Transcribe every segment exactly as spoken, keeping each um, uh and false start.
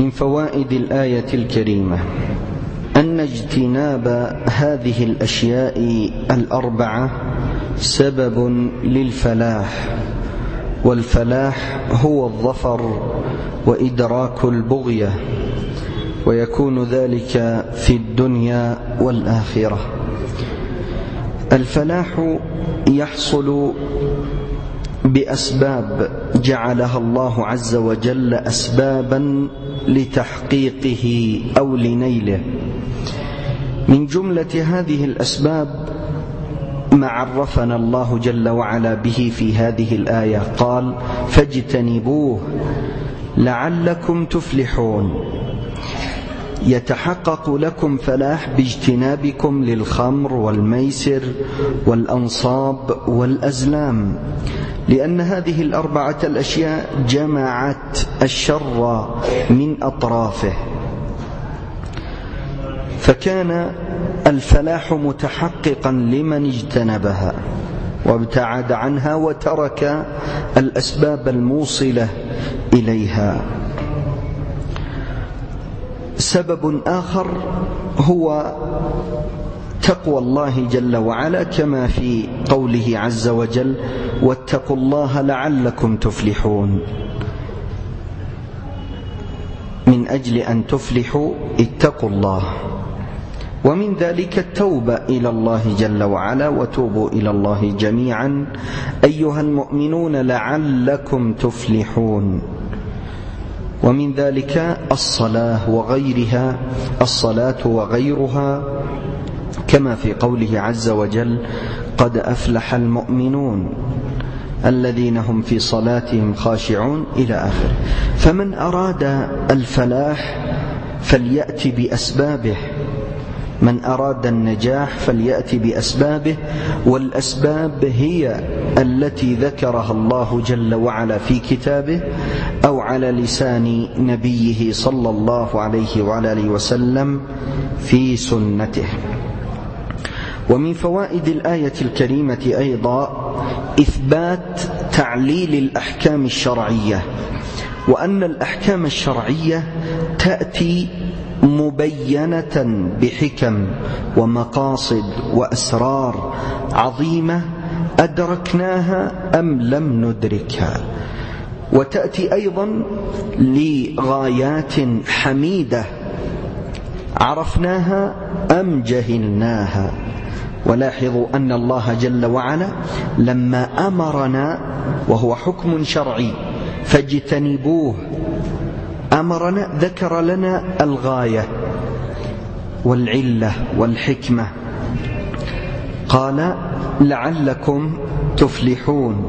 من فوائد الآية الكريمة أن اجتناب هذه الأشياء الأربعة سبب للفلاح، والفلاح هو الظفر وإدراك البغية، ويكون ذلك في الدنيا والآخرة. الفلاح يحصل بأسباب جعلها الله عز وجل أسبابا لتحقيقه أو لنيله. من جملة هذه الأسباب ما عرفنا الله جل وعلا به في هذه الآية، قال: فاجتنبوه لعلكم تفلحون. يتحقق لكم فلاح باجتنابكم للخمر والميسر والأنصاب والأزلام، لأن هذه الأربعة الأشياء جمعت الشر من أطرافه، فكان الفلاح متحققا لمن اجتنبها وابتعد عنها وترك الأسباب الموصلة إليها. سبب آخر هو تقوى الله جل وعلا، كما في قوله عز وجل: واتقوا الله لعلكم تفلحون. من أجل أن تفلحوا اتقوا الله. ومن ذلك التوبة إلى الله جل وعلا: وتوبوا إلى الله جميعا أيها المؤمنون لعلكم تفلحون. ومن ذلك الصلاة وغيرها، الصلاة وغيرها، كما في قوله عز وجل: قد أفلح المؤمنون الذين هم في صلاتهم خاشعون، إلى آخره. فمن أراد الفلاح فليأتي بأسبابه، من أراد النجاح فليأتي بأسبابه، والأسباب هي التي ذكرها الله جل وعلا في كتابه أو على لسان نبيه صلى الله عليه وعلى آله وسلم في سنته. ومن فوائد الآية الكريمة أيضا إثبات تعليل الأحكام الشرعية، وأن الأحكام الشرعية تأتي مبينة بحكم ومقاصد وأسرار عظيمة أدركناها أم لم ندركها، وتأتي أيضا لغايات حميدة عرفناها أم جهلناها. ولاحظوا أن الله جل وعلا لما أمرنا، وهو حكم شرعي، فاجتنبوه، أمرنا ذكر لنا الغاية والعلة والحكمة، قال: لعلكم تفلحون.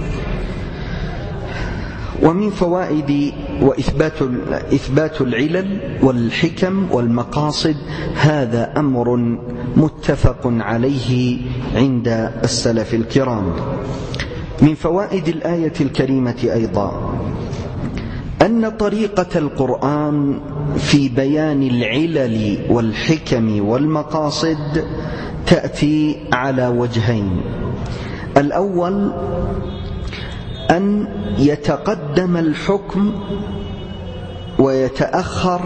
ومن فوائد وإثبات إثبات العلل والحكم والمقاصد، هذا أمر متفق عليه عند السلف الكرام. من فوائد الآية الكريمة أيضا أن طريقة القرآن في بيان العلل والحكم والمقاصد تأتي على وجهين: الأول أن يتقدم الحكم ويتأخر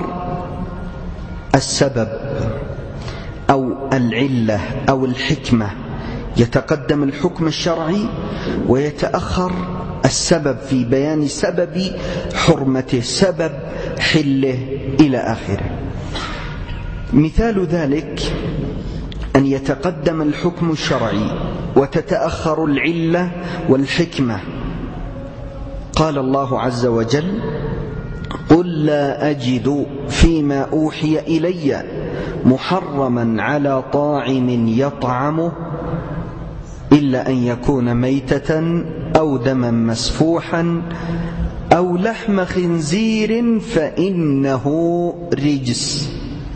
السبب أو العلة أو الحكمة، يتقدم الحكم الشرعي ويتأخر السبب في بيان سبب حرمته، سبب حله، إلى آخره. مثال ذلك أن يتقدم الحكم الشرعي وتتأخر العلة والحكمة. قال الله عز وجل: قل لا أجد فيما أوحي إلي محرما على طاعم يطعمه إلا أن يكون ميتة أو دما مسفوحا أو لحم خنزير فإنه رجس.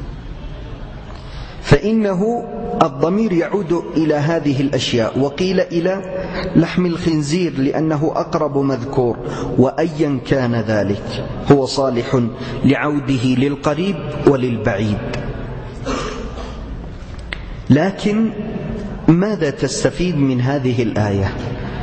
فإنه الضمير يعود إلى هذه الأشياء، وقيل إلى لحم الخنزير لأنه أقرب مذكور، وأيا كان ذلك هو صالح لعوده للقريب وللبعيد. لكن ماذا تستفيد من هذه الآية؟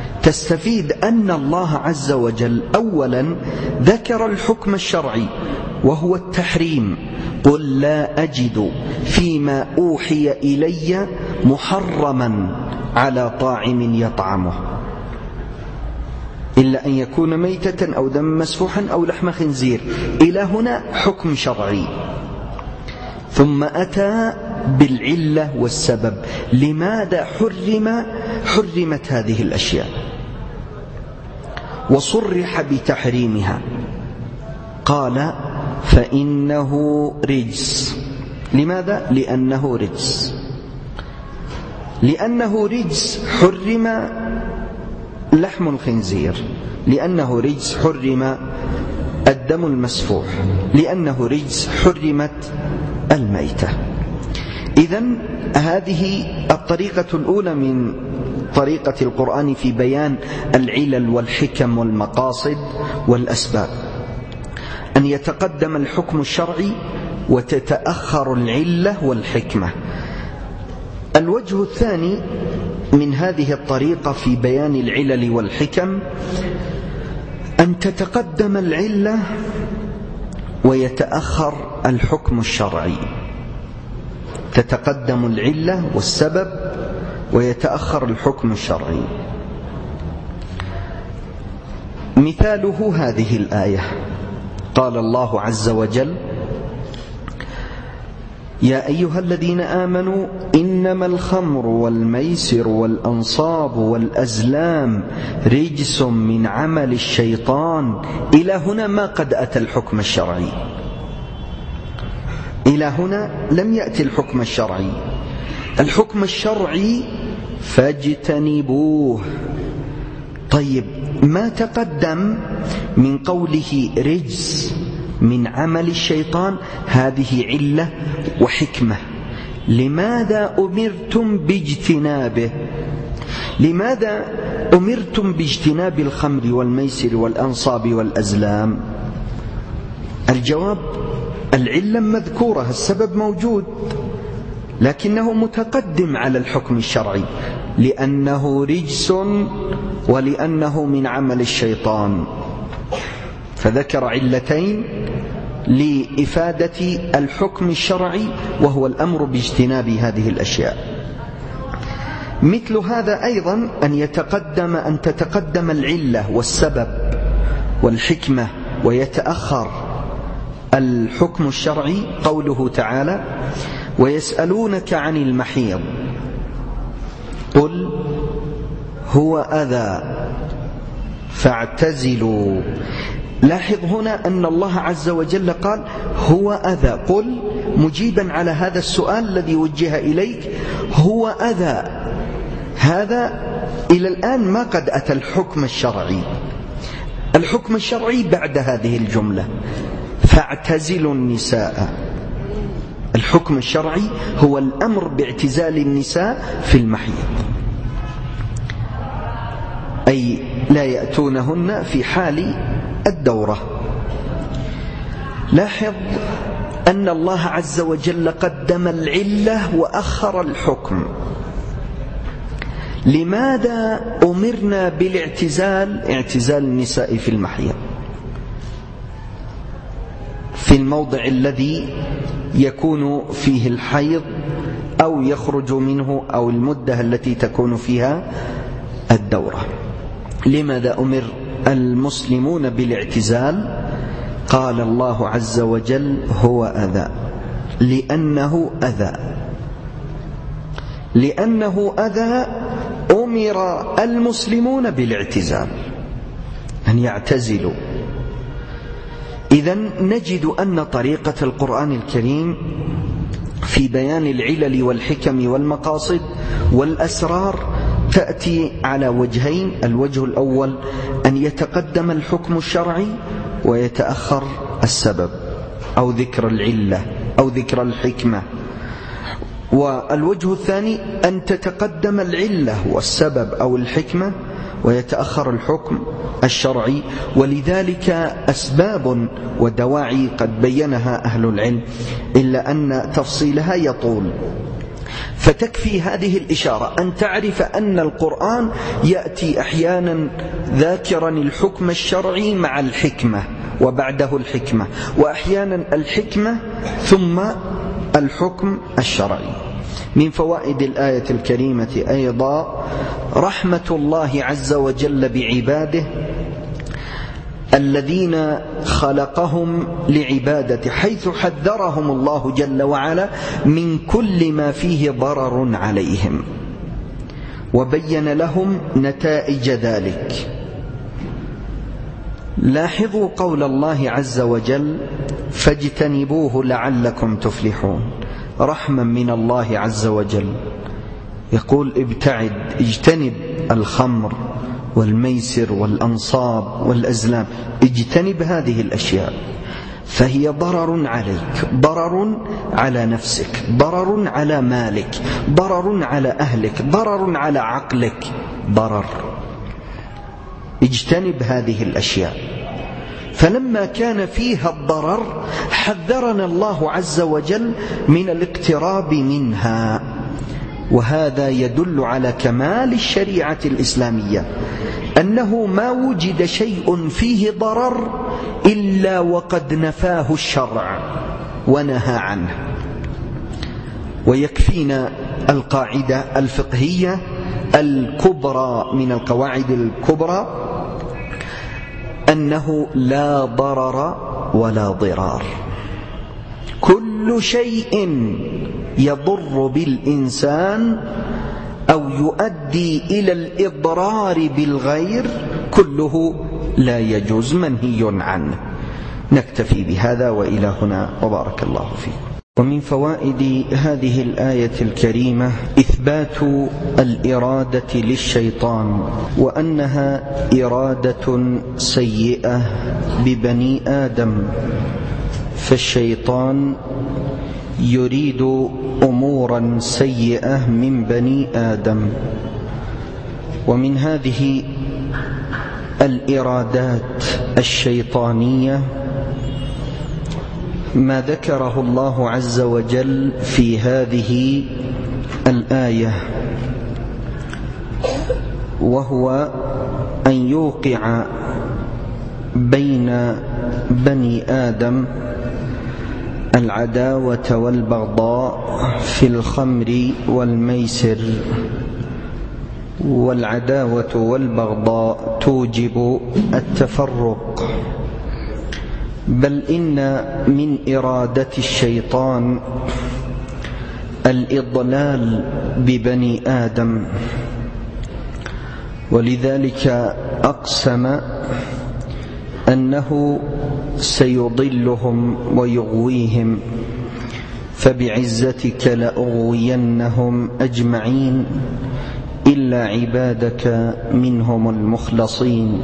تستفيد أن الله عز وجل أولا ذكر الحكم الشرعي وهو التحريم. قل لا أجد فيما أوحي إلي محرما على طاعم يطعمه إلا أن يكون ميتة أو دم مسفوحا أو لحم خنزير. إلى هنا حكم شرعي، ثم أتى بالعلة والسبب. لماذا حرم حرمت هذه الأشياء وصرح بتحريمها؟ قال فإنه رجس. لماذا؟ لأنه رجس. لأنه رجس حرم لحم الخنزير، لأنه رجس حرم الدم المسفوح، لأنه رجس حرمت الميتة. إذن هذه الطريقة الأولى من طريقة القرآن في بيان العلل والحكم والمقاصد والأسباب، أن يتقدم الحكم الشرعي وتتأخر العلة والحكمة. الوجه الثاني من هذه الطريقة في بيان العلل والحكم أن تتقدم العلة ويتأخر الحكم الشرعي. تتقدم العلة والسبب ويتأخر الحكم الشرعي. مثاله هذه الآية، قال الله عز وجل: يا أيها الذين آمنوا إنما الخمر والميسر والأنصاب والأزلام رجس من عمل الشيطان. إلى هنا ما قد أتى الحكم الشرعي، إلى هنا لم يأتي الحكم الشرعي. الحكم الشرعي فاجتنبوه. طيب، ما تقدم من قوله رجس من عمل الشيطان هذه علة وحكمة. لماذا أمرتم باجتنابه؟ لماذا أمرتم باجتناب الخمر والميسر والأنصاب والأزلام؟ الجواب: العلة مذكورة، السبب موجود، لكنه متقدم على الحكم الشرعي، لأنه رجس ولأنه من عمل الشيطان. فذكر علتين لإفادة الحكم الشرعي، وهو الأمر باجتناب هذه الأشياء. مثل هذا أيضا أن يتقدم أن تتقدم العلة والسبب والحكمة ويتأخر الحكم الشرعي. قوله تعالى: ويسألونك عن المحيض قل هو أذى فاعتزلوا. لاحظ هنا أن الله عز وجل قال هو أذى، قل مجيبا على هذا السؤال الذي وجه إليك، هو أذى. هذا إلى الآن ما قد أتى الحكم الشرعي. الحكم الشرعي بعد هذه الجملة: فاعتزلوا النساء. الحكم الشرعي هو الأمر باعتزال النساء في المحيض، أي لا يأتونهن في حال الدورة. لاحظ أن الله عز وجل قدم العلة وأخر الحكم. لماذا أمرنا بالاعتزال، اعتزال النساء في المحيض في الموضع الذي يكون فيه الحيض أو يخرج منه، أو المدة التي تكون فيها الدورة؟ لماذا أمر المسلمون بالاعتزال؟ قال الله عز وجل هو أذى، لأنه أذى لأنه أذى أمر المسلمون بالاعتزال، أن يعتزلوا. إذن نجد أن طريقة القرآن الكريم في بيان العلل والحكم والمقاصد والأسرار تأتي على وجهين. الوجه الأول أن يتقدم الحكم الشرعي ويتأخر السبب أو ذكر العلة أو ذكر الحكمة. والوجه الثاني أن تتقدم العلة والسبب أو الحكمة ويتأخر الحكم الشرعي. ولذلك أسباب ودواعي قد بينها أهل العلم، إلا أن تفصيلها يطول. فتكفي هذه الإشارة أن تعرف أن القرآن يأتي أحيانا ذاكرا الحكم الشرعي مع الحكمة، وبعده الحكمة، وأحيانا الحكمة ثم الحكم الشرعي. من فوائد الآية الكريمة أيضا رحمة الله عز وجل بعباده الذين خلقهم لعبادته، حيث حذرهم الله جل وعلا من كل ما فيه ضرر عليهم، وبين لهم نتائج ذلك. لاحظوا قول الله عز وجل: فاجتنبوه لعلكم تفلحون. رحمة من الله عز وجل، يقول: ابتعد، اجتنب الخمر والميسر والأنصاب والأزلام، اجتنب هذه الأشياء، فهي ضرر عليك، ضرر على نفسك، ضرر على مالك، ضرر على أهلك، ضرر على عقلك، ضرر. اجتنب هذه الأشياء. فلما كان فيها الضرر حذرنا الله عز وجل من الاقتراب منها، وهذا يدل على كمال الشريعة الإسلامية، أنه ما وجد شيء فيه ضرر إلا وقد نفاه الشرع ونهى عنه. ويكفينا القاعدة الفقهية الكبرى من القواعد الكبرى أنه لا ضرر ولا ضرار. كل شيء يضر بالإنسان أو يؤدي إلى الإضرار بالغير كله لا يجوز، منهي عنه. نكتفي بهذا وإلى هنا، وبارك الله فيكم. ومن فوائد هذه الآية الكريمة إثبات الإرادة للشيطان، وأنها إرادة سيئة ببني آدم، فالشيطان يريد أمورا سيئة من بني آدم. ومن هذه الإرادات الشيطانية ما ذكره الله عز وجل في هذه الآية، وهو أن يوقع بين بني آدم العداوة والبغضاء في الخمر والميسر. والعداوة والبغضاء توجب التفرق، بل إن من إرادة الشيطان الإضلال ببني آدم، ولذلك أقسم أنه سيضلهم ويغويهم: فبعزتك لأغوينهم أجمعين إلا عبادك منهم المخلصين.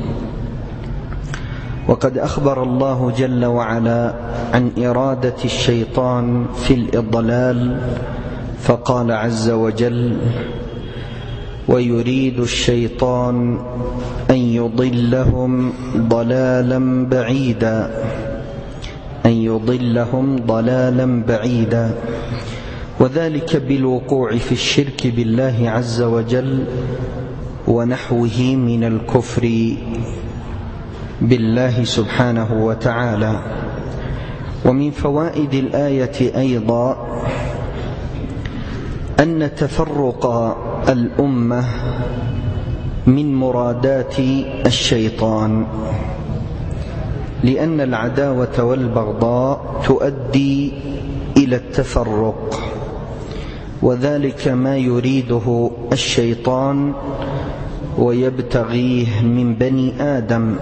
وقد أخبر الله جل وعلا عن إرادة الشيطان في الإضلال، فقال عز وجل: ويريد الشيطان أن يضلهم ضلالا بعيدا، أن يضلهم ضلالا بعيدا، وذلك بالوقوع في الشرك بالله عز وجل ونحوه من الكفر بالله سبحانه وتعالى. ومن فوائد الآية أيضا أن تفرق الأمة من مرادات الشيطان، لأن العداوة والبغضاء تؤدي إلى التفرق، وذلك ما يريده الشيطان ويبتغيه من بني آدم.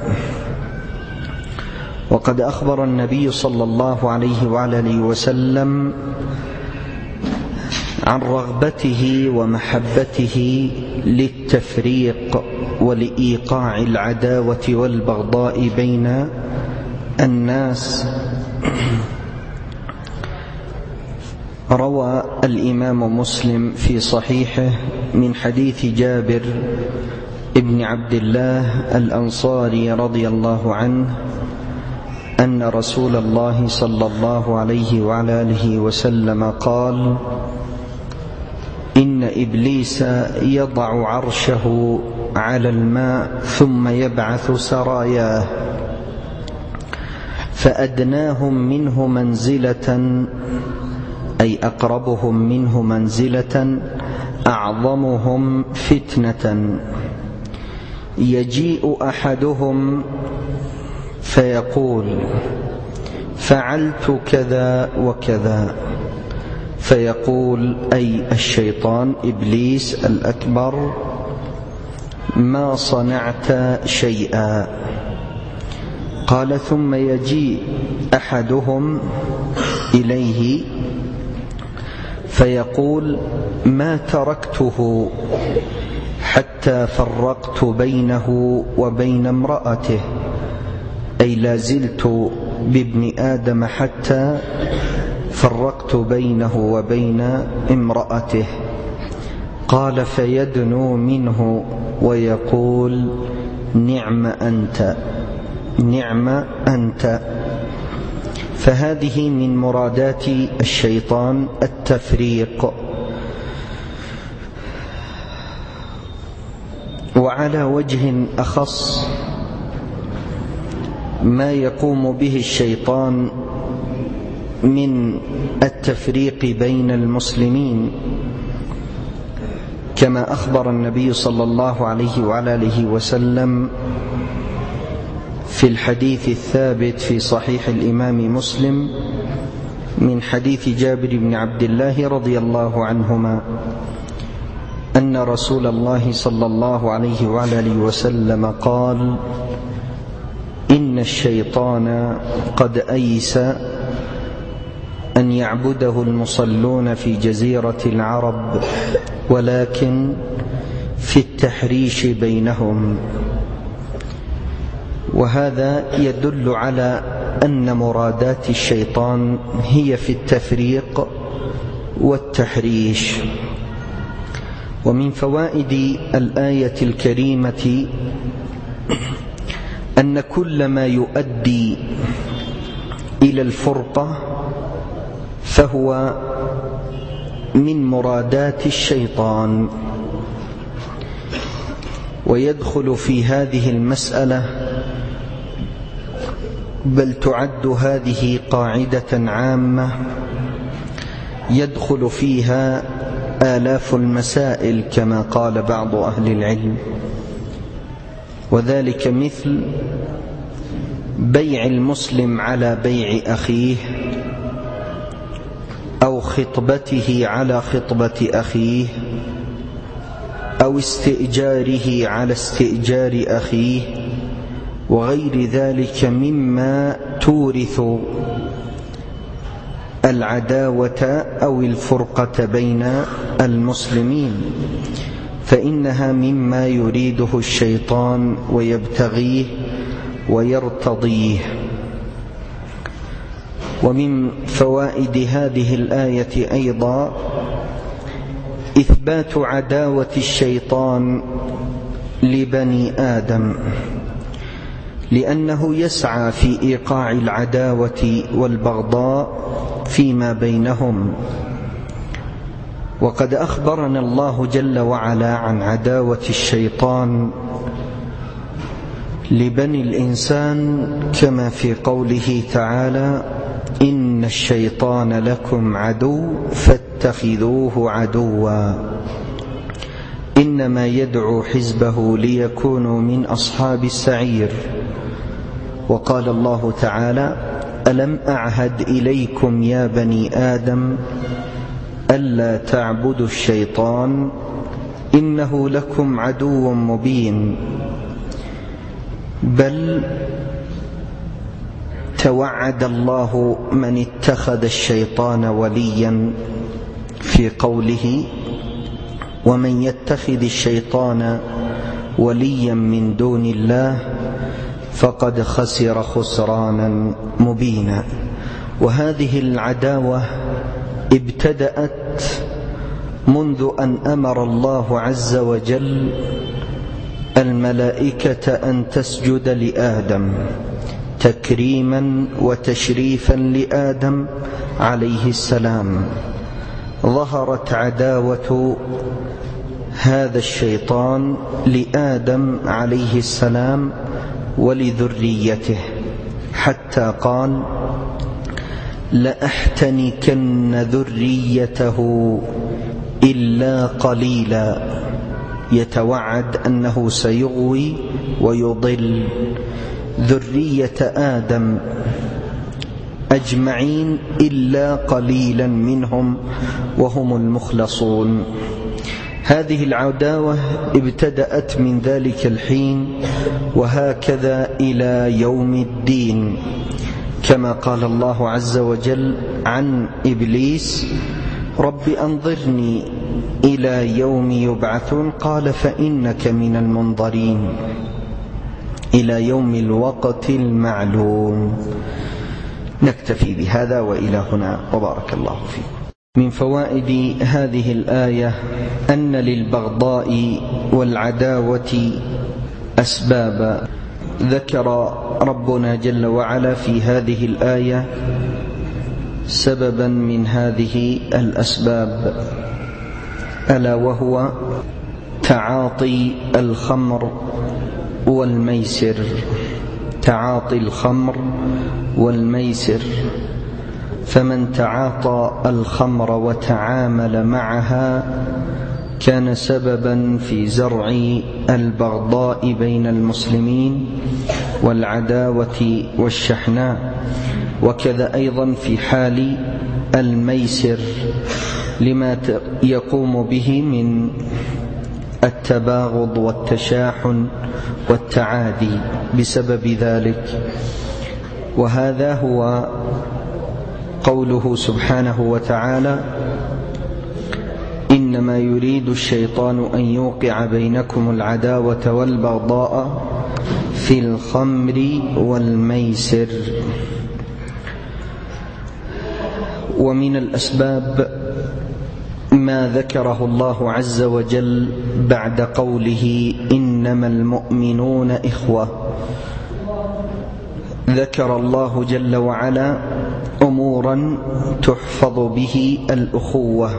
وقد أخبر النبي صلى الله عليه وعلى آله وسلم عن رغبته ومحبته للتفريق ولإيقاع العداوة والبغضاء بين الناس. روى الإمام مسلم في صحيحه من حديث جابر ابن عبد الله الأنصاري رضي الله عنه أن رسول الله صلى الله عليه وعلى آله وسلم قال: إن إبليس يضع عرشه على الماء ثم يبعث سراياه فأدناهم منه منزلة أي أقربهم منه منزلة أعظمهم فتنة. يجيء أحدهم فيقول فعلت كذا وكذا، فيقول أي الشيطان إبليس الأكبر ما صنعت شيئا. قال ثم يجيء أحدهم إليه فيقول ما تركته حتى فرقت بينه وبين امرأته، أي لا زلت بابن آدم حتى فرقت بينه وبين امرأته. قال فيدنو منه ويقول نعم أنت نعم أنت. فهذه من مرادات الشيطان التفريق. وعلى وجه أخص ما يقوم به الشيطان من التفريق بين المسلمين، كما أخبر النبي صلى الله عليه وعلى آله وسلم في الحديث الثابت في صحيح الإمام مسلم من حديث جابر بن عبد الله رضي الله عنهما أن رسول الله صلى الله عليه وعلى آله وسلم قال إن الشيطان قد أيس أن يعبده المصلون في جزيرة العرب، ولكن في التحريش بينهم. وهذا يدل على أن مرادات الشيطان هي في التفريق والتحريش. ومن فوائد الآية الكريمة أن كل ما يؤدي إلى الفرقة فهو من مرادات الشيطان. ويدخل في هذه المسألة، بل تعد هذه قاعدة عامة يدخل فيها آلاف المسائل كما قال بعض أهل العلم، وذلك مثل بيع المسلم على بيع أخيه، أو خطبته على خطبة أخيه، أو استئجاره على استئجار أخيه، وغير ذلك مما تورث العداوة أو الفرقة بين المسلمين، فإنها مما يريده الشيطان ويبتغيه ويرتضيه. ومن فوائد هذه الآية أيضا إثبات عداوة الشيطان لبني آدم، لأنه يسعى في إيقاع العداوة والبغضاء فيما بينهم. وقد أخبرنا الله جل وعلا عن عداوة الشيطان لبني الإنسان كما في قوله تعالى إن الشيطان لكم عدو فاتخذوه عدوا إنما يدعو حزبه ليكونوا من أصحاب السعير. وقال الله تعالى ألم أعهد إليكم يا بني آدم ألا تعبدوا الشيطان إنه لكم عدو مبين. بل توعد الله من اتخذ الشيطان وليا في قوله ومن يتخذ الشيطان وليا من دون الله فقد خسر خسرانا مبينا. وهذه العداوة ابتدأت منذ أن أمر الله عز وجل الملائكة أن تسجد لآدم تكريما وتشريفا لآدم عليه السلام. ظهرت عداوة هذا الشيطان لآدم عليه السلام ولذريته، حتى قال لأحتنكن ذريته إلا قليلا، يتوعد أنه سيغوي ويضل ذرية آدم أجمعين إلا قليلا منهم وهم المخلصون. هذه العداوة ابتدأت من ذلك الحين وهكذا إلى يوم الدين، كما قال الله عز وجل عن إبليس رب أنظرني إلى يوم يبعثون قال فإنك من المنظرين إلى يوم الوقت المعلوم. نكتفي بهذا وإلى هنا وبارك الله فيكم. من فوائد هذه الآية أن للبغضاء والعداوة أسبابا، ذكر ربنا جل وعلا في هذه الآية سببا من هذه الأسباب، ألا وهو تعاطي الخمر والميسر. تعاطي الخمر والميسر، فمن تعاطى الخمر وتعامل معها كان سببا في زرع البغضاء بين المسلمين والعداوة والشحناء، وكذا أيضا في حال الميسر لما يقوم به من التباغض والتشاحن والتعادي بسبب ذلك. وهذا هو قوله سبحانه وتعالى إنما يريد الشيطان أن يوقع بينكم العداوة والبغضاء في الخمر والميسر. ومن الأسباب ما ذكره الله عز وجل بعد قوله إنما المؤمنون إخوة. ذكر الله جل وعلا أمورا تحفظ به الأخوة،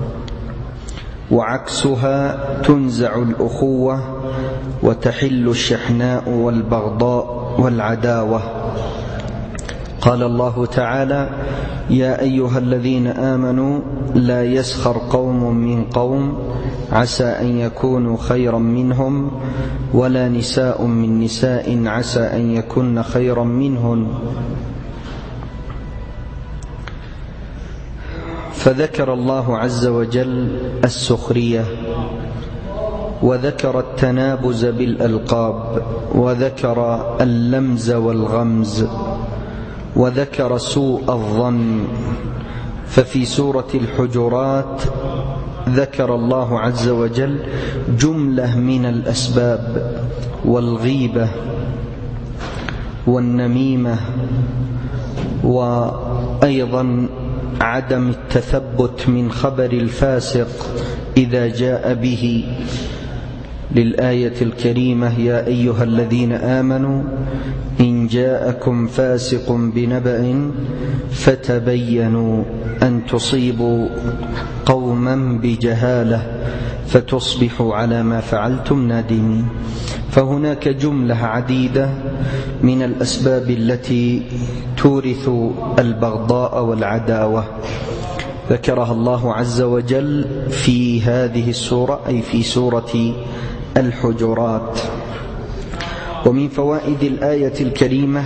وعكسها تنزع الأخوة وتحل الشحناء والبغضاء والعداوة. قال الله تعالى يا أيها الذين آمنوا لا يسخر قوم من قوم عسى أن يكونوا خيرا منهم ولا نساء من نساء عسى أن يكن خيرا منهن. فذكر الله عز وجل السخرية، وذكر التنابز بالألقاب، وذكر اللمز والغمز، وذكر سوء الظن. ففي سورة الحجرات ذكر الله عز وجل جملة من الأسباب، والغيبة والنميمة، وأيضا عدم التثبت من خبر الفاسق إذا جاء به، للآية الكريمة يا أيها الذين آمنوا إن جاءكم فاسق بنبأ فتبينوا أن تصيبوا قوما بجهالة فتصبحوا على ما فعلتم نادمين. فهناك جملة عديدة من الأسباب التي تورث البغضاء والعداوة ذكرها الله عز وجل في هذه السورة، أي في سورة الحجرات. ومن فوائد الآية الكريمة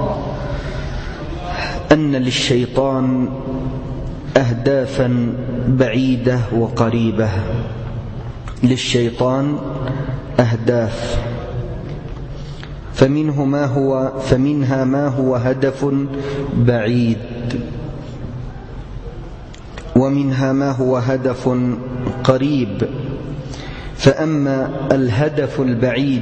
أن للشيطان أهدافا بعيدة وقريبة. للشيطان أهداف، فمنه ما هو فمنها ما هو هدف بعيد، ومنها ما هو هدف قريب. فأما الهدف البعيد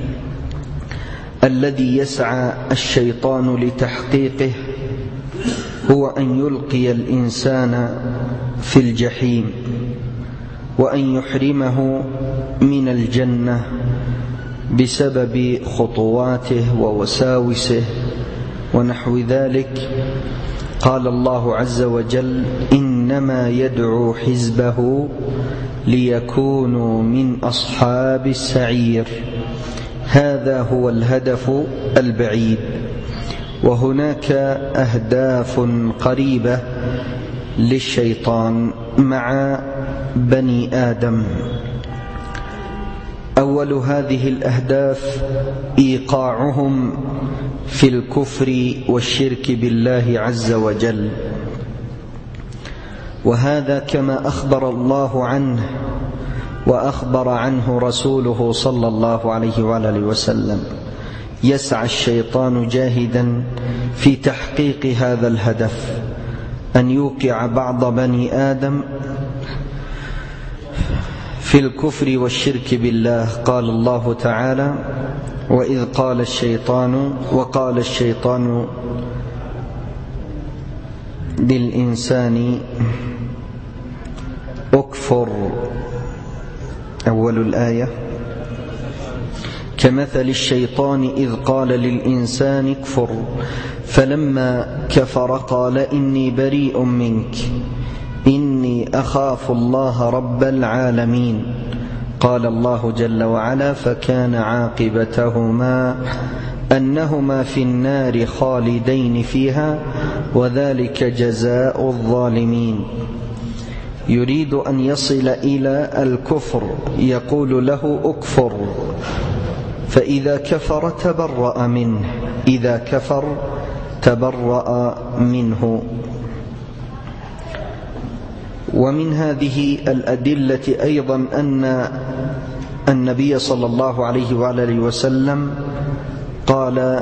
الذي يسعى الشيطان لتحقيقه هو أن يلقي الإنسان في الجحيم، وأن يحرمه من الجنة بسبب خطواته ووساوسه ونحو ذلك. قال الله عز وجل إنما يدعو حزبه ليكونوا من أصحاب السعير. هذا هو الهدف البعيد. وهناك أهداف قريبة للشيطان مع بني آدم. أول هذه الأهداف إيقاعهم في الكفر والشرك بالله عز وجل، وهذا كما أخبر الله عنه وأخبر عنه رسوله صلى الله عليه وآله وسلم. يسعى الشيطان جاهدا في تحقيق هذا الهدف، أن يوقع بعض بني آدم في الكفر والشرك بالله. قال الله تعالى: وإذ قال الشيطان وقال الشيطان للإنسان أكفر. أول الآية: كمثل الشيطان إذ قال للإنسان اكفر فلما كفر قال إني بريء منك إني أخاف الله رب العالمين. قال الله جل وعلا: فكان عاقبتهما أنهما في النار خالدين فيها وذلك جزاء الظالمين. يريد أن يصل إلى الكفر يقول له أكفر، فإذا كفر تبرأ منه، إذا كفر تبرأ منه. ومن هذه الأدلة أيضا أن النبي صلى الله عليه وآله وسلم قال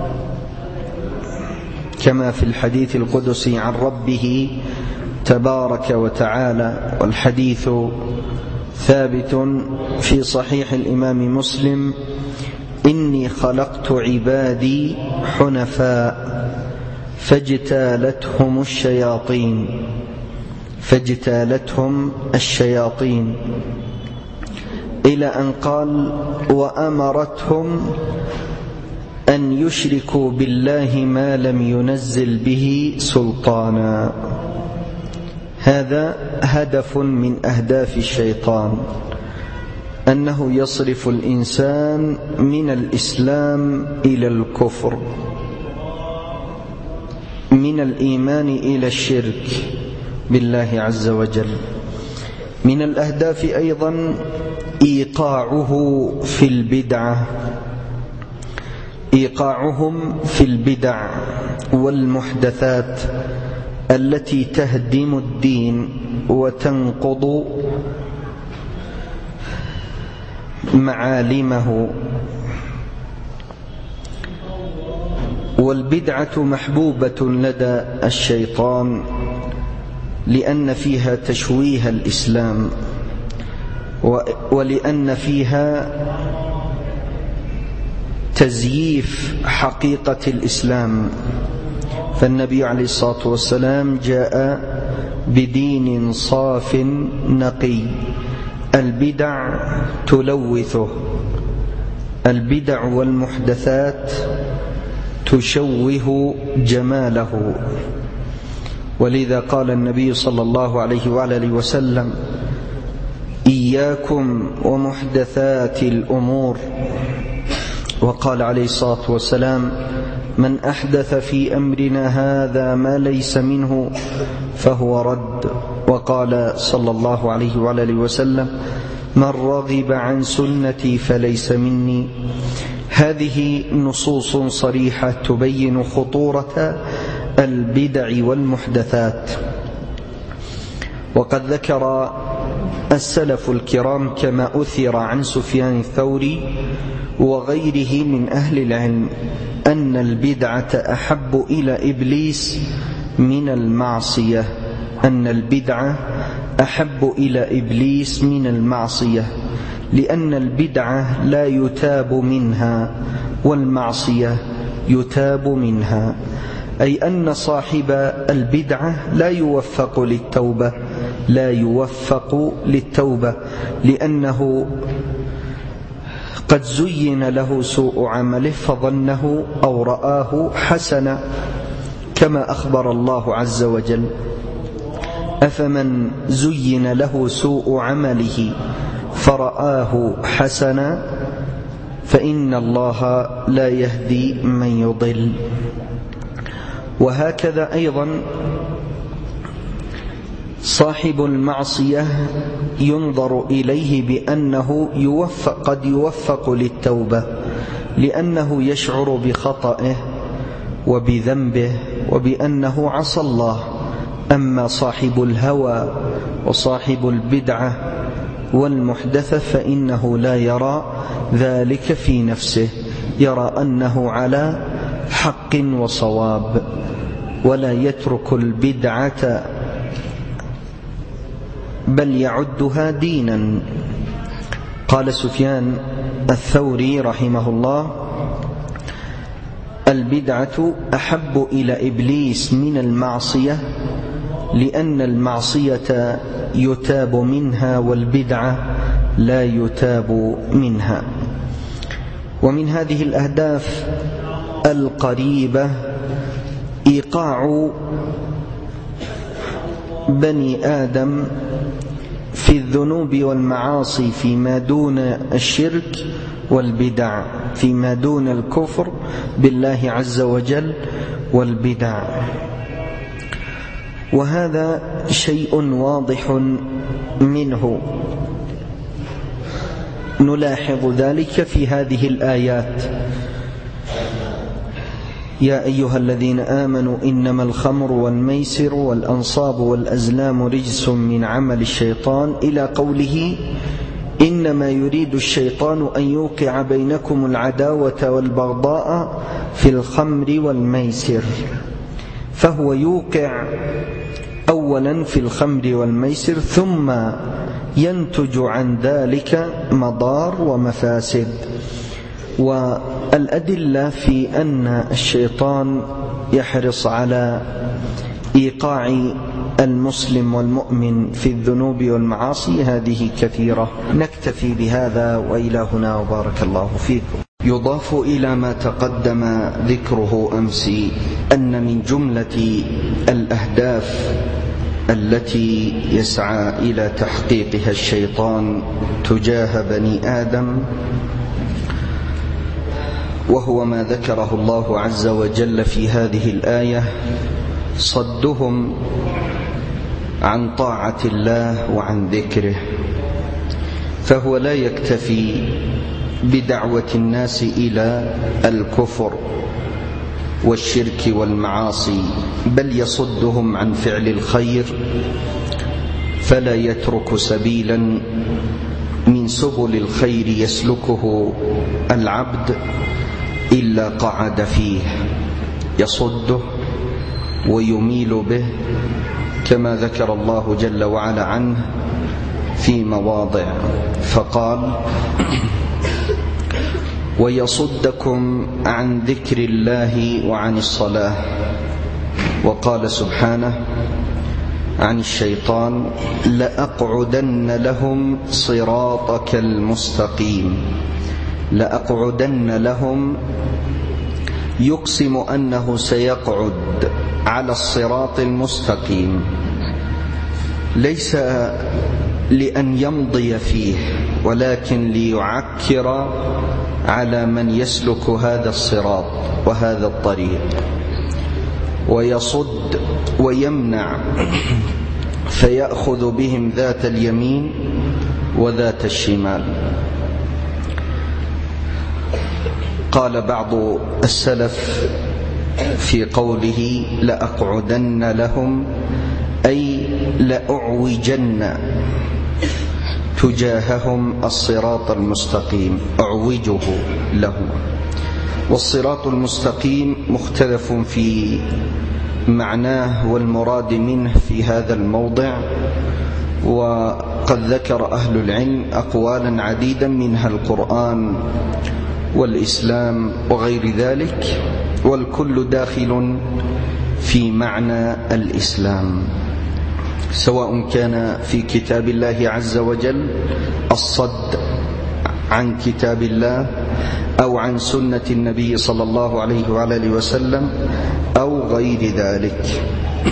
كما في الحديث القدسي عن ربه تبارك وتعالى، والحديث ثابت في صحيح الإمام مسلم: إني خلقت عبادي حنفاء فاجتالتهم الشياطين فاجتالتهم الشياطين إلى أن قال: وأمرتهم أن يشركوا بالله ما لم ينزل به سلطانا. هذا هدف من أهداف الشيطان، أنه يصرف الإنسان من الإسلام إلى الكفر، من الإيمان إلى الشرك بالله عز وجل. من الأهداف أيضا إيقاعه في البدعة، إيقاعهم في البدع والمحدثات التي تهدم الدين وتنقض معالمه. والبدعة محبوبة لدى الشيطان لأن فيها تشويه الإسلام، ولأن فيها تزييف حقيقة الإسلام. فالنبي عليه الصلاة والسلام جاء بدين صاف نقي، البدع تلوثه، البدع والمحدثات تشوه جماله. ولذا قال النبي صلى الله عليه وآله وسلم: إياكم ومحدثات الأمور. وقال عليه الصلاة والسلام: من أحدث في أمرنا هذا ما ليس منه فهو رد. وقال صلى الله عليه وآله وسلم: من رغب عن سنتي فليس مني. هذه نصوص صريحة تبين خطورة البدع والمحدثات. وقد ذكر السلف الكرام كما أثر عن سفيان الثوري وغيره من أهل العلم أن البدعة أحب إلى إبليس من المعصية، أن البدعة أحب إلى إبليس من المعصية، لأن البدعة لا يتاب منها والمعصية يتاب منها، أي أن صاحب البدعة لا يوفق للتوبة، لا يوفق للتوبة لأنه قد زين له سوء عمله فظنه أو رآه حسنا، كما أخبر الله عز وجل: أفمن زين له سوء عمله فرآه حسنا فإن الله لا يهدي من يضل. وهكذا أيضا صاحب المعصية ينظر إليه بأنه يوفق قد يوفق للتوبة لأنه يشعر بخطئه وبذنبه وبأنه عصى الله. أما صاحب الهوى وصاحب البدعة والمحدثة فإنه لا يرى ذلك في نفسه، يرى أنه على حق وصواب ولا يترك البدعة بل يعدها دينا. قال سفيان الثوري رحمه الله: البدعة أحب إلى إبليس من المعصية، لأن المعصية يتاب منها والبدعة لا يتاب منها. ومن هذه الأهداف القريبة إيقاع بني آدم في الذنوب والمعاصي فيما دون الشرك والبدع، فيما دون الكفر بالله عز وجل والبدع. وهذا شيء واضح منه، نلاحظ ذلك في هذه الآيات: يا أيها الذين آمنوا إنما الخمر والميسر والأنصاب والأزلام رجس من عمل الشيطان، إلى قوله: إنما يريد الشيطان أن يوقع بينكم العداوة والبغضاء في الخمر والميسر. فهو يوقع أولا في الخمر والميسر، ثم ينتج عن ذلك مضار ومفاسد. والأدلة في أن الشيطان يحرص على إيقاع المسلم والمؤمن في الذنوب والمعاصي هذه كثيرة. نكتفي بهذا وإلى هنا وبارك الله فيكم. يضاف إلى ما تقدم ذكره أمس أن من جملة الأهداف التي يسعى إلى تحقيقها الشيطان تجاه بني آدم، وهو ما ذكره الله عز وجل في هذه الآية: صدهم عن طاعة الله وعن ذكره. فهو لا يكتفي بدعوة الناس إلى الكفر والشرك والمعاصي، بل يصدهم عن فعل الخير، فلا يترك سبيلا من سبل الخير يسلكه العبد إلا قعد فيه، يصده ويميل به، كما ذكر الله جل وعلا عنه في مواضع، فقال: ويصدكم عن ذكر الله وعن الصلاة. وقال سبحانه عن الشيطان: لأقعدن لهم صراطك المستقيم. لأقعدن لهم، يقسم أنه سيقعد على الصراط المستقيم، ليس لأن يمضي فيه، ولكن ليعكر على من يسلك هذا الصراط وهذا الطريق، ويصد ويمنع، فيأخذ بهم ذات اليمين وذات الشمال. قال بعض السلف في قوله لأقعدن لهم، أي لأعوجن تجاههم الصراط المستقيم، أعوجه لهم. والصراط المستقيم مختلف في معناه والمراد منه في هذا الموضع، وقد ذكر أهل العلم أقوالا عديدا منها القرآن والإسلام وغير ذلك، والكل داخل في معنى الإسلام، سواء كان في كتاب الله عز وجل الصد عن كتاب الله، أو عن سنة النبي صلى الله عليه وعلى آله وسلم، أو غير ذلك.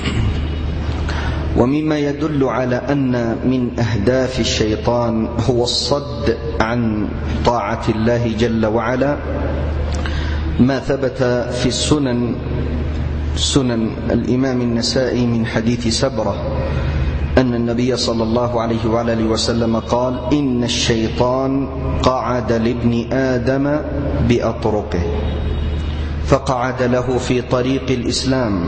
ومما يدل على أن من أهداف الشيطان هو الصد عن طاعة الله جل وعلا ما ثبت في السنن، سنن الإمام النسائي من حديث سبرة أن النبي صلى الله عليه وآله وسلم قال: إن الشيطان قعد لابن آدم بأطرقه، فقعد له في طريق الإسلام،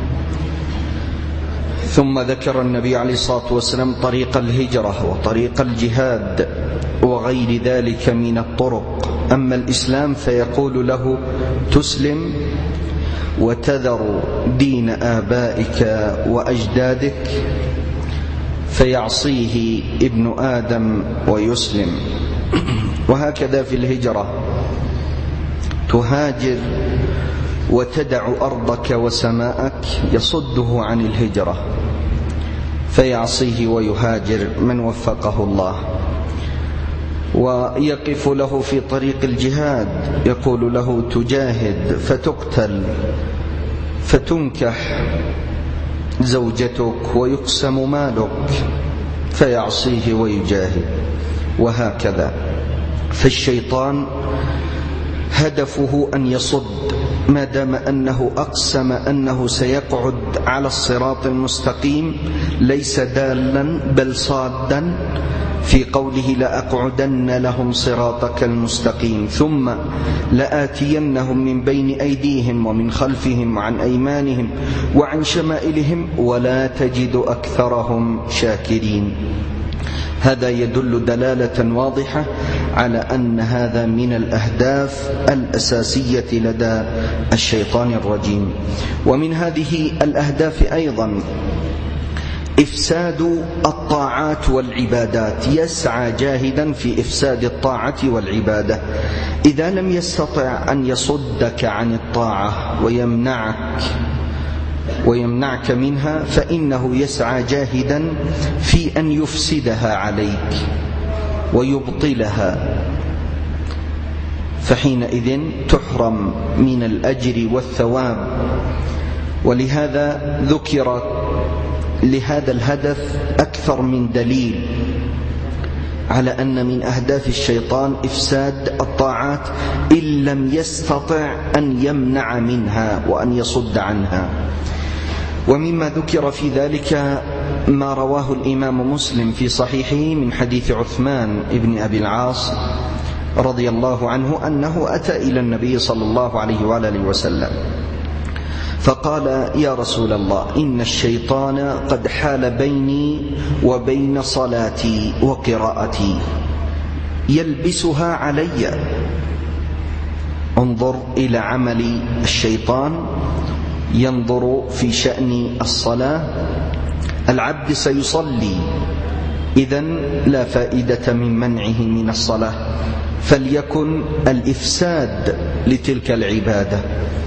ثم ذكر النبي عليه الصلاة والسلام طريق الهجرة وطريق الجهاد وغير ذلك من الطرق. أما الإسلام فيقول له: تسلم وتذر دين آبائك وأجدادك، فيعصيه ابن آدم ويسلم. وهكذا في الهجرة، تهاجر وتدع أرضك وسماءك، يصده عن الهجرة فيعصيه ويهاجر من وفقه الله. ويقف له في طريق الجهاد، يقول له: تجاهد فتقتل فتنكح زوجتك ويقسم مالك، فيعصيه ويجاهد. وهكذا. فالشيطان هدفه أن يصد، ما دام أنه أقسم أنه سيقعد على الصراط المستقيم، ليس دالا بل صادا في قوله: لأقعدن لهم صراطك المستقيم ثم لآتينهم من بين أيديهم ومن خلفهم وعن أيمانهم وعن شمائلهم ولا تجد أكثرهم شاكرين. هذا يدل دلالة واضحة على أن هذا من الأهداف الأساسية لدى الشيطان الرجيم. ومن هذه الأهداف أيضا إفساد الطاعات والعبادات، يسعى جاهدا في إفساد الطاعة والعبادة. إذا لم يستطع أن يصدك عن الطاعة ويمنعك ويمنعك منها، فإنه يسعى جاهدا في أن يفسدها عليك ويبطلها، فحينئذ تحرم من الأجر والثواب. ولهذا ذكر لهذا الهدف أكثر من دليل على أن من أهداف الشيطان إفساد الطاعات إن لم يستطع أن يمنع منها وأن يصد عنها. ومما ذكر في ذلك ما رواه الإمام مسلم في صحيحه من حديث عثمان بن أبي العاص رضي الله عنه أنه أتى إلى النبي صلى الله عليه وآله وسلم فقال: يا رسول الله، إن الشيطان قد حال بيني وبين صلاتي وقراءتي يلبسها علي. انظر إلى عمل الشيطان، ينظر في شأن الصلاة. العبد سيصلي، إذن لا فائدة من منعه من الصلاة، فليكن الإفساد لتلك العبادة.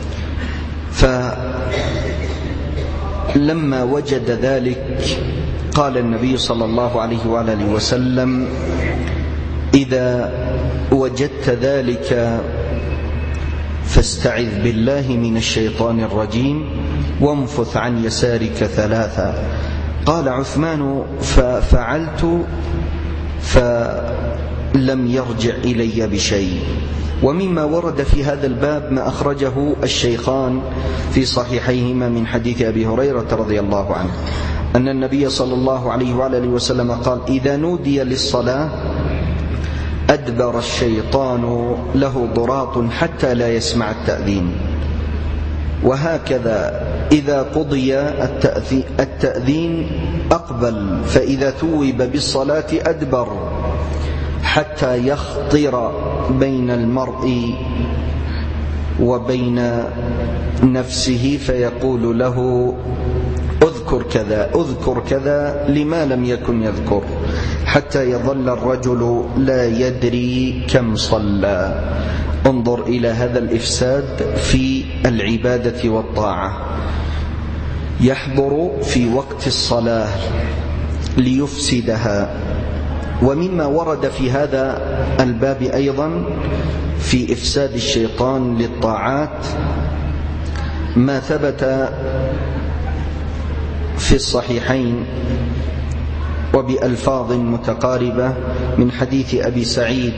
فلما وجد ذلك قال النبي صلى الله عليه وآله وسلم: إذا وجدت ذلك فاستعذ بالله من الشيطان الرجيم وانفث عن يسارك ثلاثا. قال عثمان: ففعلت فلم يرجع إلي بشيء. ومما ورد في هذا الباب ما أخرجه الشيخان في صحيحيهما من حديث أبي هريرة رضي الله عنه أن النبي صلى الله عليه وآله وسلم قال: إذا نودي للصلاة أدبر الشيطان له ضراط حتى لا يسمع التأذين. وهكذا إذا قضي التأذين أقبل، فإذا ثوب بالصلاة أدبر حتى يخطر بين المرء وبين نفسه فيقول له: اذكر كذا اذكر كذا، لما لم يكن يذكر، حتى يظل الرجل لا يدري كم صلى. انظر إلى هذا الإفساد في العبادة والطاعة. يحضر في وقت الصلاة ليفسدها. ومما ورد في هذا الباب أيضا في إفساد الشيطان للطاعات ما ثبت في الصحيحين وبألفاظ متقاربة من حديث أبي سعيد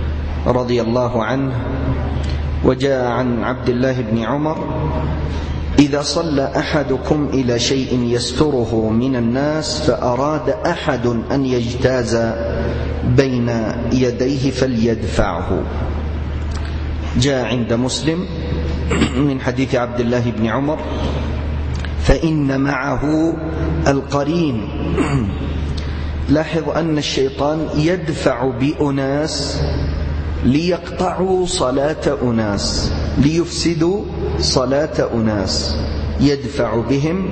رضي الله عنه، وجاء عن عبد الله بن عمر إذا صلى أحدكم إلى شيء يستره من الناس فأراد أحد أن يجتاز بين يديه فليدفعه. جاء عند مسلم من حديث عبد الله بن عمر: فإن معه القرين. لاحظ أن الشيطان يدفع بأناس ليقطعوا صلاة أناس، ليفسدوا صلاة أناس، يدفع بهم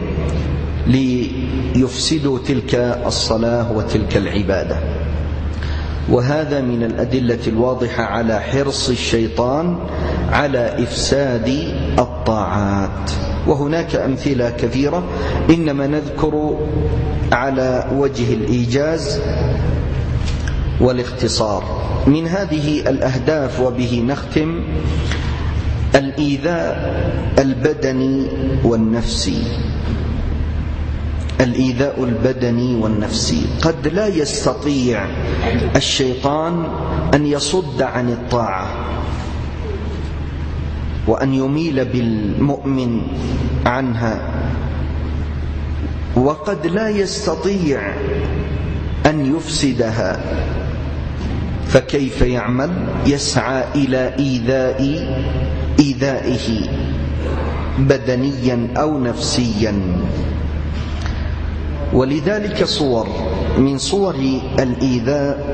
ليفسدوا تلك الصلاة وتلك العبادة. وهذا من الأدلة الواضحة على حرص الشيطان على إفساد الطاعات. وهناك أمثلة كثيرة، إنما نذكر على وجه الإيجاز والاختصار. من هذه الأهداف وبه نختم: الإيذاء البدني والنفسي. الإيذاء البدني والنفسي، قد لا يستطيع الشيطان أن يصد عن الطاعة وأن يميل بالمؤمن عنها، وقد لا يستطيع أن يفسدها، فكيف يعمل؟ يسعى إلى إيذاء إيذائه بدنيا أو نفسيا. ولذلك صور من صور الإيذاء: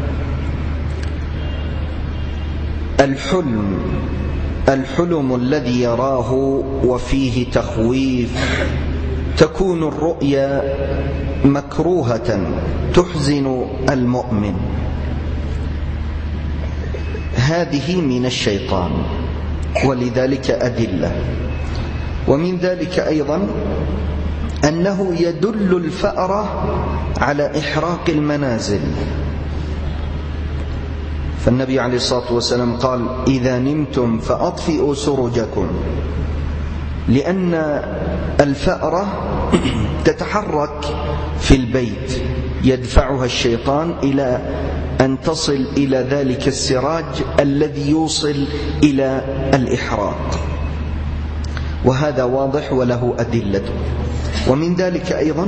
الحلم الحلم الذي يراه وفيه تخويف، تكون الرؤيا مكروهة تحزن المؤمن، هذه من الشيطان، ولذلك أدلة. ومن ذلك أيضا أنه يدل الفأرة على إحراق المنازل، فالنبي عليه الصلاة والسلام قال: إذا نمتم فأطفئوا سرجكم، لأن الفأرة تتحرك في البيت، يدفعها الشيطان إلى أن تصل إلى ذلك السراج الذي يوصل إلى الإحراق، وهذا واضح وله أدلة. ومن ذلك أيضا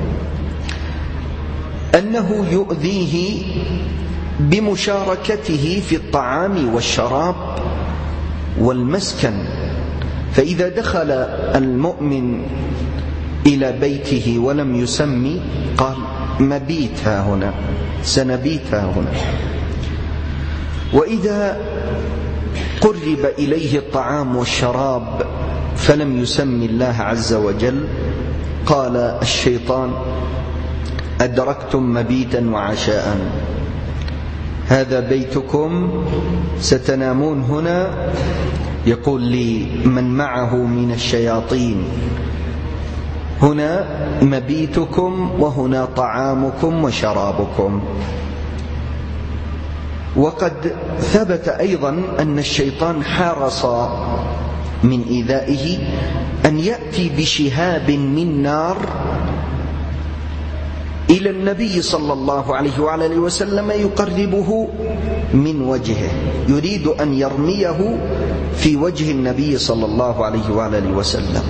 أنه يؤذيه بمشاركته في الطعام والشراب والمسكن، فإذا دخل المؤمن إلى بيته ولم يسمي قال: مبيت ها هنا، سنبيت ها هنا. وإذا قرب إليه الطعام والشراب فلم يسمي الله عز وجل قال الشيطان: أدركتم مبيتا وعشاء، هذا بيتكم ستنامون هنا. يقول لي من معه من الشياطين: هنا مبيتكم وهنا طعامكم وشرابكم. وقد ثبت أيضا أن الشيطان حرص من إيذائه أن يأتي بشهاب من نار إلى النبي صلى الله عليه وعلى آله وسلم يقربه من وجهه، يريد أن يرميه في وجه النبي صلى الله عليه وعلى آله وسلم.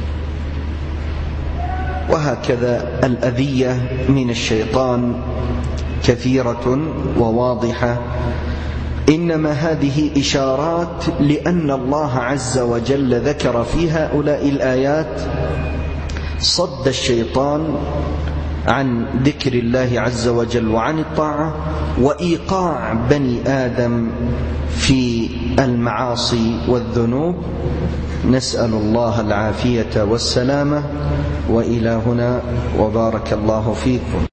وهكذا الأذية من الشيطان كثيرة وواضحة، إنما هذه إشارات لأن الله عز وجل ذكر في هؤلاء الآيات صد الشيطان عن ذكر الله عز وجل وعن الطاعة، وإيقاع بني آدم في المعاصي والذنوب. نسأل الله العافية والسلامة. وإلى هنا، وبارك الله فيكم.